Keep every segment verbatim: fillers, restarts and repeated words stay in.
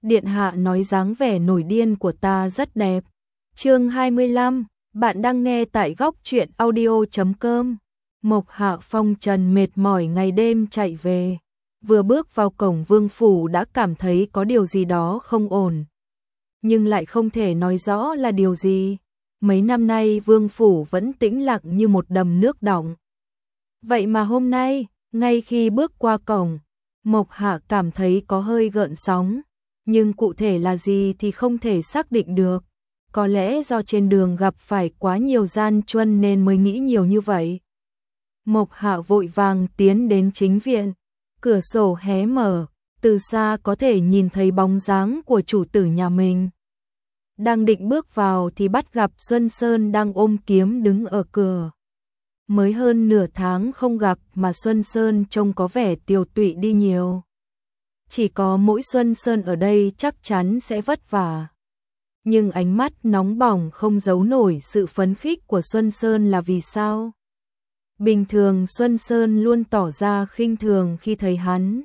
Điện hạ nói dáng vẻ nổi điên của ta rất đẹp. Chương hai mươi lăm, bạn đang nghe tại góc truyện audio chấm com. Mộc Hạ phong trần mệt mỏi ngày đêm chạy về, vừa bước vào cổng vương phủ đã cảm thấy có điều gì đó không ổn, nhưng lại không thể nói rõ là điều gì. Mấy năm nay vương phủ vẫn tĩnh lặng như một đầm nước đọng. Vậy mà hôm nay, ngay khi bước qua cổng, Mộc Hạ cảm thấy có hơi gợn sóng, nhưng cụ thể là gì thì không thể xác định được. Có lẽ do trên đường gặp phải quá nhiều gian truân nên mới nghĩ nhiều như vậy. Mộc Hạ vội vàng tiến đến chính viện, cửa sổ hé mở, từ xa có thể nhìn thấy bóng dáng của chủ tử nhà mình. Đang định bước vào thì bắt gặp Xuân Sơn đang ôm kiếm đứng ở cửa. Mới hơn nửa tháng không gặp mà Xuân Sơn trông có vẻ tiều tụy đi nhiều. Chỉ có mỗi Xuân Sơn ở đây chắc chắn sẽ vất vả. Nhưng ánh mắt nóng bỏng không giấu nổi sự phấn khích của Xuân Sơn là vì sao? Bình thường Xuân Sơn luôn tỏ ra khinh thường khi thấy hắn.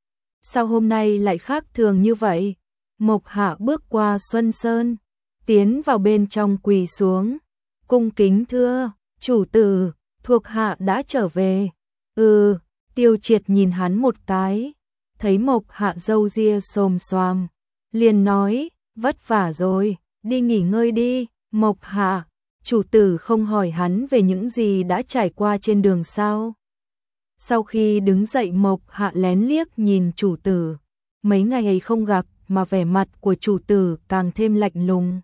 Sao hôm nay lại khác thường như vậy? Mộc Hạ bước qua Xuân Sơn, tiến vào bên trong quỳ xuống, cung kính thưa, chủ tử, thuộc hạ đã trở về. Ừ, Tiêu Triệt nhìn hắn một cái, thấy Mộc Hạ râu ria xồm xoàm, liền nói, vất vả rồi, đi nghỉ ngơi đi. Mộc Hạ, chủ tử không hỏi hắn về những gì đã trải qua trên đường sao? Sau khi đứng dậy Mộc Hạ lén liếc nhìn chủ tử, mấy ngày ấy không gặp mà vẻ mặt của chủ tử càng thêm lạnh lùng.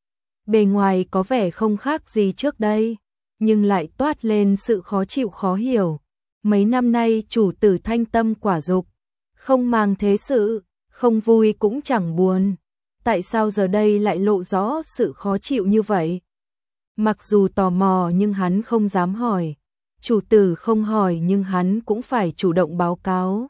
Bề ngoài có vẻ không khác gì trước đây, nhưng lại toát lên sự khó chịu khó hiểu. Mấy năm nay chủ tử thanh tâm quả dục, không màng thế sự, không vui cũng chẳng buồn. Tại sao giờ đây lại lộ rõ sự khó chịu như vậy? Mặc dù tò mò nhưng hắn không dám hỏi. Chủ tử không hỏi nhưng hắn cũng phải chủ động báo cáo.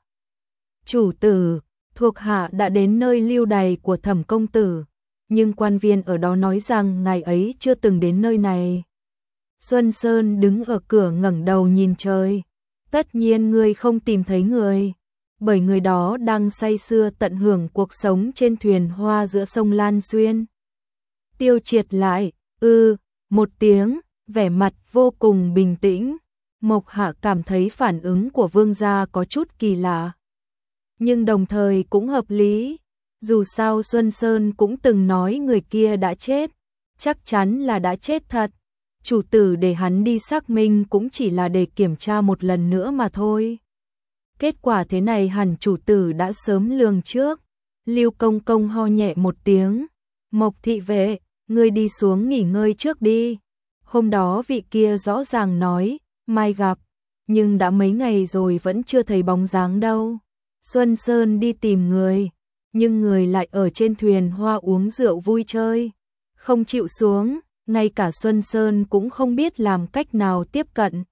Chủ tử, thuộc hạ đã đến nơi lưu đày của Thẩm công tử, nhưng quan viên ở đó nói rằng ngài ấy chưa từng đến nơi này. Xuân Sơn đứng ở cửa ngẩng đầu nhìn trời. Tất nhiên ngươi không tìm thấy người, bởi người đó đang say sưa tận hưởng cuộc sống trên thuyền hoa giữa sông Lan Xuyên. Tiêu Triệt lại, ư, một tiếng, vẻ mặt vô cùng bình tĩnh. Mộc Hạ cảm thấy phản ứng của vương gia có chút kỳ lạ, nhưng đồng thời cũng hợp lý. Dù sao Xuân Sơn cũng từng nói người kia đã chết, chắc chắn là đã chết thật. Chủ tử để hắn đi xác minh cũng chỉ là để kiểm tra một lần nữa mà thôi. Kết quả thế này hẳn chủ tử đã sớm lường trước. Lưu Công Công ho nhẹ một tiếng. Mộc thị vệ, ngươi đi xuống nghỉ ngơi trước đi. Hôm đó vị kia rõ ràng nói, mai gặp, nhưng đã mấy ngày rồi vẫn chưa thấy bóng dáng đâu. Xuân Sơn đi tìm người, nhưng người lại ở trên thuyền hoa uống rượu vui chơi, không chịu xuống, ngay cả Xuân Sơn cũng không biết làm cách nào tiếp cận.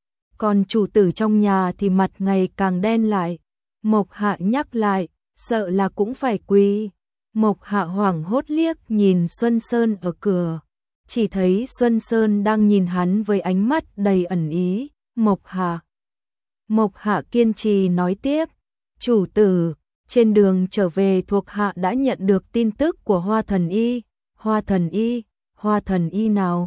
Còn chủ tử trong nhà thì mặt ngày càng đen lại. Mộc Hạ nhắc lại, sợ là cũng phải quỳ. Mộc Hạ hoảng hốt liếc nhìn Xuân Sơn ở cửa, chỉ thấy Xuân Sơn đang nhìn hắn với ánh mắt đầy ẩn ý. Mộc Hạ. Mộc Hạ kiên trì nói tiếp, chủ tử, trên đường trở về thuộc hạ đã nhận được tin tức của Hoa Thần Y. Hoa Thần Y, Hoa Thần Y nào?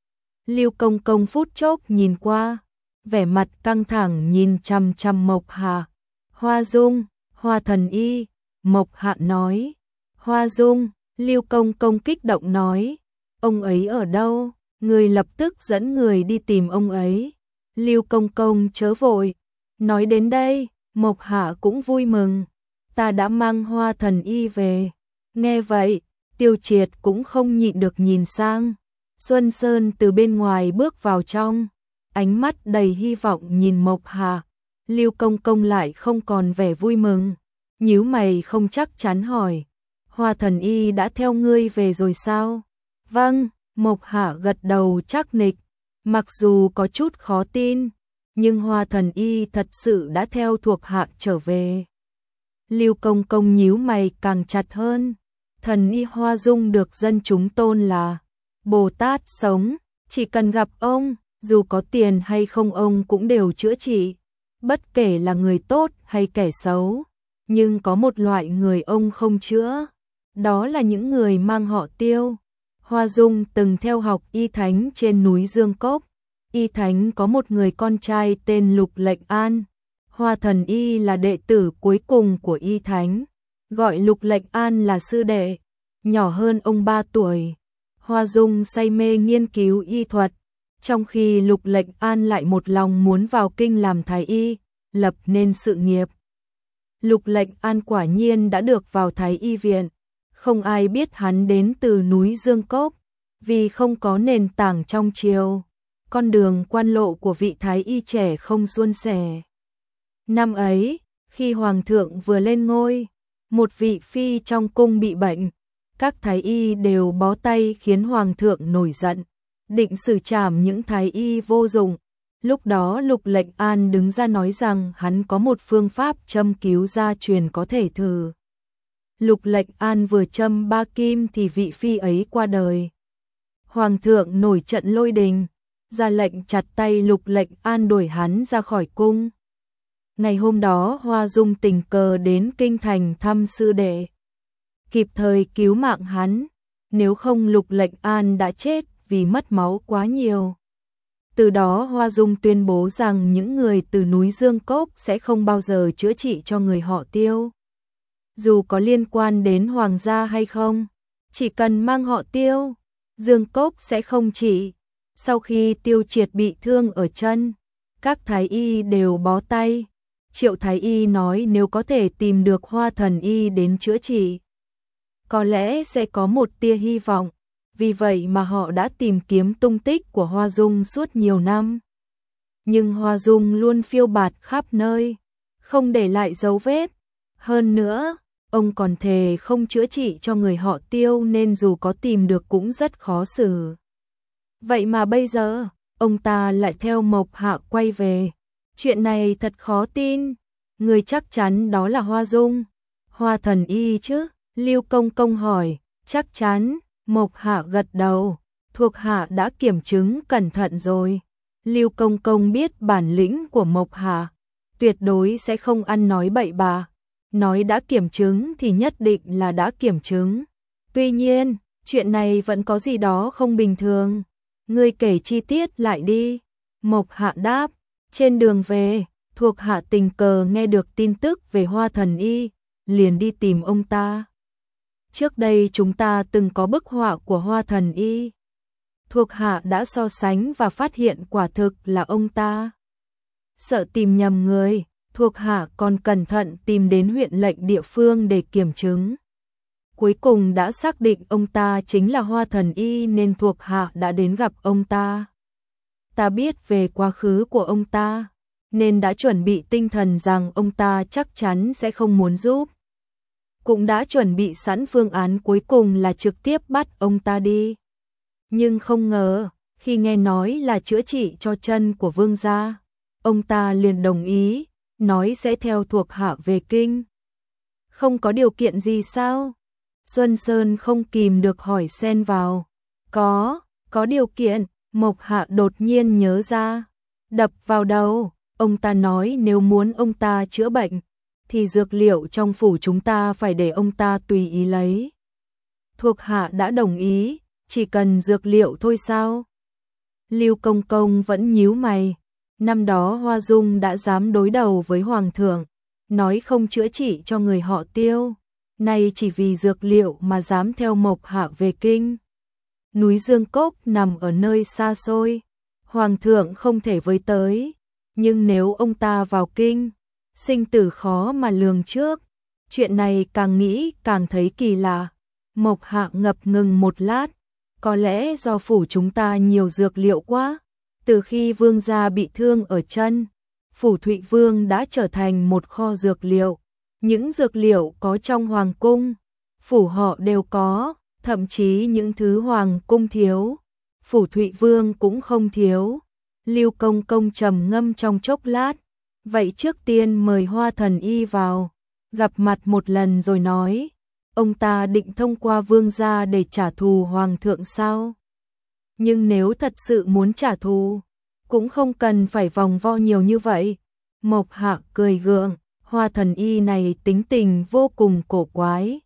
Lưu Công Công phút chốc nhìn qua, vẻ mặt căng thẳng nhìn chằm chằm Mộc Hạ. Hoa Dung, Hoa Thần Y, Mộc Hạ nói. Hoa Dung, Lưu Công Công kích động nói, ông ấy ở đâu? Người lập tức dẫn người đi tìm ông ấy. Lưu Công Công chớ vội. Nói đến đây, Mộc Hạ cũng vui mừng. Ta đã mang Hoa Thần Y về. Nghe vậy, Tiêu Triệt cũng không nhịn được nhìn sang. Xuân Sơn từ bên ngoài bước vào trong, ánh mắt đầy hy vọng nhìn Mộc Hạ. Lưu Công Công lại không còn vẻ vui mừng, nhíu mày không chắc chắn hỏi, Hoa Thần Y đã theo ngươi về rồi sao? Vâng, Mộc Hạ gật đầu chắc nịch, mặc dù có chút khó tin, nhưng Hoa Thần Y thật sự đã theo thuộc hạ trở về. Lưu Công Công nhíu mày càng chặt hơn. Thần Y Hoa Dung được dân chúng tôn là Bồ Tát sống, chỉ cần gặp ông, dù có tiền hay không ông cũng đều chữa trị, bất kể là người tốt hay kẻ xấu. Nhưng có một loại người ông không chữa, đó là những người mang họ Tiêu. Hoa Dung từng theo học y thánh trên núi Dương Cốc. Y thánh có một người con trai tên Lục Lệnh An. Hoa Thần Y là đệ tử cuối cùng của y thánh, gọi Lục Lệnh An là sư đệ, nhỏ hơn ông ba tuổi. Hoa Dung say mê nghiên cứu y thuật, trong khi Lục Lệnh An lại một lòng muốn vào kinh làm thái y, lập nên sự nghiệp. Lục Lệnh An quả nhiên đã được vào thái y viện, không ai biết hắn đến từ núi Dương Cốc, vì không có nền tảng trong triều. Con đường quan lộ của vị thái y trẻ không suôn sẻ. Năm ấy, khi hoàng thượng vừa lên ngôi, một vị phi trong cung bị bệnh, các thái y đều bó tay khiến hoàng thượng nổi giận, định xử trảm những thái y vô dụng. Lúc đó Lục Lệnh An đứng ra nói rằng hắn có một phương pháp châm cứu gia truyền có thể thử. Lục Lệnh An vừa châm ba kim thì vị phi ấy qua đời. Hoàng thượng nổi trận lôi đình, ra lệnh chặt tay Lục Lệnh An đuổi hắn ra khỏi cung. Ngày hôm đó Hoa Dung tình cờ đến kinh thành thăm sư đệ, kịp thời cứu mạng hắn, nếu không Lục Lệnh An đã chết vì mất máu quá nhiều. Từ đó Hoa Dung tuyên bố rằng những người từ núi Dương Cốc sẽ không bao giờ chữa trị cho người họ Tiêu. Dù có liên quan đến hoàng gia hay không, chỉ cần mang họ Tiêu, Dương Cốc sẽ không trị. Sau khi Tiêu Triệt bị thương ở chân, các thái y đều bó tay. Triệu thái y nói nếu có thể tìm được Hoa Thần Y đến chữa trị, có lẽ sẽ có một tia hy vọng. Vì vậy mà họ đã tìm kiếm tung tích của Hoa Dung suốt nhiều năm. Nhưng Hoa Dung luôn phiêu bạt khắp nơi, không để lại dấu vết. Hơn nữa, ông còn thề không chữa trị cho người họ Tiêu nên dù có tìm được cũng rất khó xử. Vậy mà bây giờ, ông ta lại theo Mộc Hạ quay về. Chuyện này thật khó tin. Người chắc chắn đó là Hoa Dung, Hoa Thần Y chứ? Lưu Công Công hỏi. Chắc chắn. Mộc Hạ gật đầu, thuộc hạ đã kiểm chứng cẩn thận rồi. Lưu Công Công biết bản lĩnh của Mộc Hạ, tuyệt đối sẽ không ăn nói bậy bạ. Nói đã kiểm chứng thì nhất định là đã kiểm chứng. Tuy nhiên, chuyện này vẫn có gì đó không bình thường. Ngươi kể chi tiết lại đi. Mộc Hạ đáp. Trên đường về, thuộc hạ tình cờ nghe được tin tức về Hoa Thần Y, liền đi tìm ông ta. Trước đây chúng ta từng có bức họa của Hoa Thần Y. Thuộc hạ đã so sánh và phát hiện quả thực là ông ta. Sợ tìm nhầm người, thuộc hạ còn cẩn thận tìm đến huyện lệnh địa phương để kiểm chứng. Cuối cùng đã xác định ông ta chính là Hoa Thần Y nên thuộc hạ đã đến gặp ông ta. Ta biết về quá khứ của ông ta, nên đã chuẩn bị tinh thần rằng ông ta chắc chắn sẽ không muốn giúp. Cũng đã chuẩn bị sẵn phương án cuối cùng là trực tiếp bắt ông ta đi. Nhưng không ngờ, khi nghe nói là chữa trị cho chân của vương gia, ông ta liền đồng ý, nói sẽ theo thuộc hạ về kinh. Không có điều kiện gì sao? Xuân Sơn không kìm được hỏi xen vào. Có, có điều kiện. Mộc Hạ đột nhiên nhớ ra. Đập vào đầu, ông ta nói nếu muốn ông ta chữa bệnh, thì dược liệu trong phủ chúng ta phải để ông ta tùy ý lấy. Thuộc hạ đã đồng ý, chỉ cần dược liệu thôi sao? Lưu Công Công vẫn nhíu mày. Năm đó Hoa Dung đã dám đối đầu với Hoàng thượng, nói không chữa trị cho người họ Tiêu. Nay chỉ vì dược liệu mà dám theo Mộc Hạ về kinh. Núi Dương Cốc nằm ở nơi xa xôi, Hoàng thượng không thể với tới. Nhưng nếu ông ta vào kinh, sinh tử khó mà lường trước. Chuyện này càng nghĩ càng thấy kỳ lạ. Mộc Hạ ngập ngừng một lát. Có lẽ do phủ chúng ta nhiều dược liệu quá. Từ khi vương gia bị thương ở chân, phủ Thụy Vương đã trở thành một kho dược liệu. Những dược liệu có trong hoàng cung, phủ họ đều có. Thậm chí những thứ hoàng cung thiếu, phủ Thụy Vương cũng không thiếu. Lưu Công Công trầm ngâm trong chốc lát. Vậy trước tiên mời Hoa Thần Y vào, gặp mặt một lần rồi nói. Ông ta định thông qua vương gia để trả thù hoàng thượng sao? Nhưng nếu thật sự muốn trả thù, cũng không cần phải vòng vo nhiều như vậy. Mộc Hạ cười gượng, Hoa Thần Y này tính tình vô cùng cổ quái.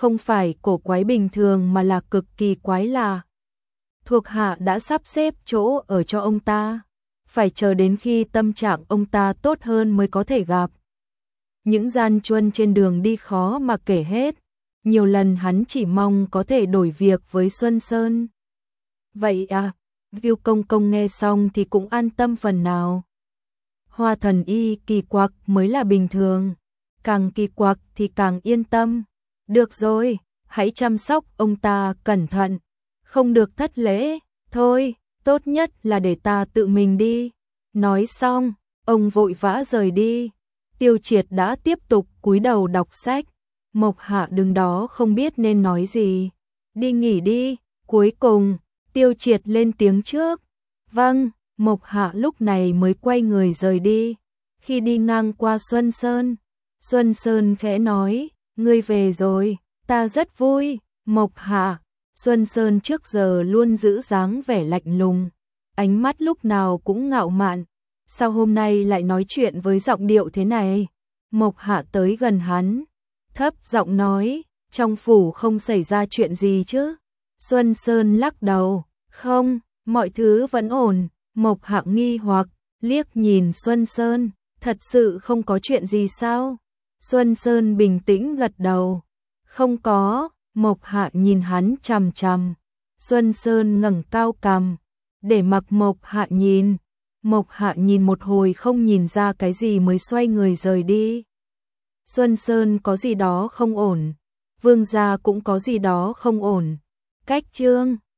không phải cổ quái bình thường mà là cực kỳ quái lạ. Thuộc hạ đã sắp xếp chỗ ở cho ông ta, phải chờ đến khi tâm trạng ông ta tốt hơn mới có thể gặp. Những gian truân trên đường đi khó mà kể hết, nhiều lần hắn chỉ mong có thể đổi việc với Xuân Sơn. Vậy à, Viu Công Công nghe xong thì cũng an tâm phần nào. Hoa Thần Y kỳ quặc mới là bình thường, càng kỳ quặc thì càng yên tâm. Được rồi, hãy chăm sóc ông ta cẩn thận, không được thất lễ, thôi, tốt nhất là để ta tự mình đi. Nói xong, ông vội vã rời đi. Tiêu Triệt đã tiếp tục cúi đầu đọc sách. Mộc Hạ đứng đó không biết nên nói gì. Đi nghỉ đi. Cuối cùng, Tiêu Triệt lên tiếng trước. Vâng, Mộc Hạ lúc này mới quay người rời đi. Khi đi ngang qua Xuân Sơn, Xuân Sơn khẽ nói, ngươi về rồi, ta rất vui. Mộc Hạ, Xuân Sơn trước giờ luôn giữ dáng vẻ lạnh lùng, ánh mắt lúc nào cũng ngạo mạn. Sao hôm nay lại nói chuyện với giọng điệu thế này? Mộc Hạ tới gần hắn, thấp giọng nói, trong phủ không xảy ra chuyện gì chứ? Xuân Sơn lắc đầu, không, mọi thứ vẫn ổn. Mộc Hạ nghi hoặc, liếc nhìn Xuân Sơn, thật sự không có chuyện gì sao? Xuân Sơn bình tĩnh gật đầu, không có. Mộc Hạ nhìn hắn chằm chằm. Xuân Sơn ngẩng cao cằm, để mặc Mộc Hạ nhìn. Mộc Hạ nhìn một hồi không nhìn ra cái gì mới xoay người rời đi. Xuân Sơn có gì đó không ổn, Vương gia cũng có gì đó không ổn. Cách chương